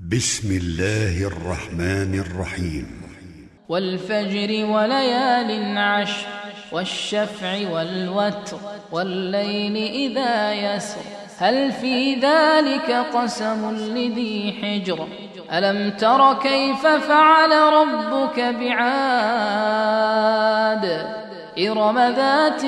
بسم الله الرحمن الرحيم. والفجر وليال عشر والشفع والوتر والليل إذا يسر هل في ذلك قسم لذي حجر ألم تر كيف فعل ربك بعاد إرم ذات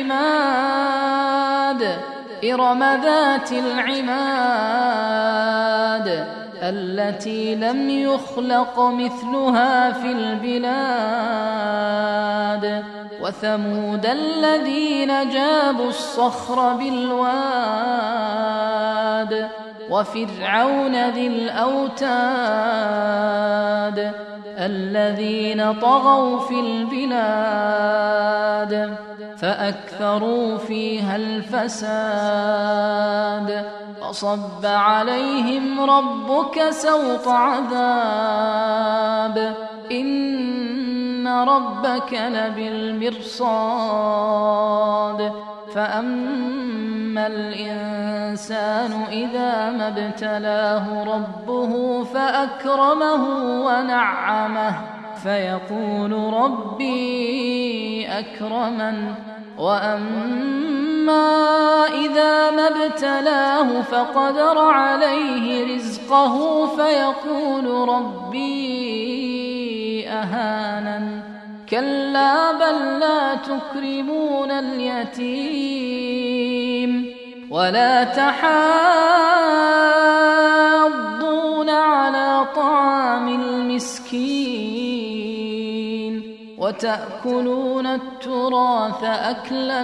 العماد التي لم يخلق مثلها في البلاد وثمود الذين جابوا الصخر بالواد وفرعون ذي الأوتاد الذين طغوا في البلاد فأكثروا فيها الفساد فصب عليهم ربك سوط عذاب إن ربك لبالمرصاد فأما الإنسان إذا ما ابتلاه ربه فأكرمه ونعمه فيقول ربي أكرمن وأما إذا ما ابتلاه فقدر عليه رزقه فيقول ربي أهانن كلا بل لا تكرمون اليتيم ولا تحاضون على طعام المسكين وتأكلون التراث أكلا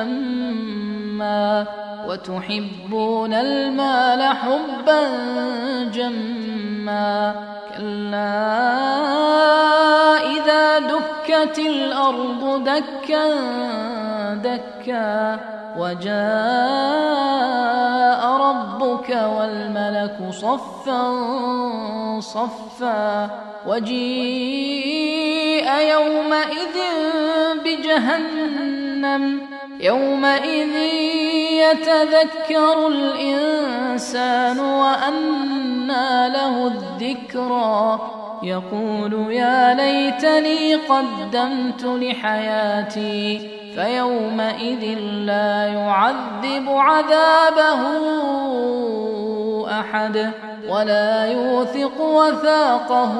لما وتحبون المال حبا جما كلا إذا دكت الأرض دكا دكا وجاء ربك والملك صفا صفا وجيء يومئذ بجهنم يومئذ يتذكر الإنسان وأنى له الذكرى يقول يا ليتني قدمت لحياتي فيومئذ لا يعذب عذابه أحد ولا يوثق وثاقه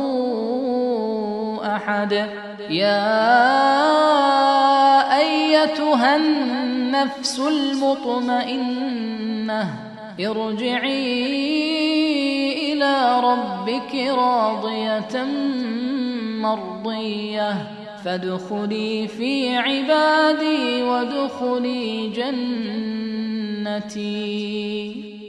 أحد يا أيتها النفس المطمئنة ارجعي إلى ربك راضية مرضية فادخلي في عبادي وادخلي جنتي.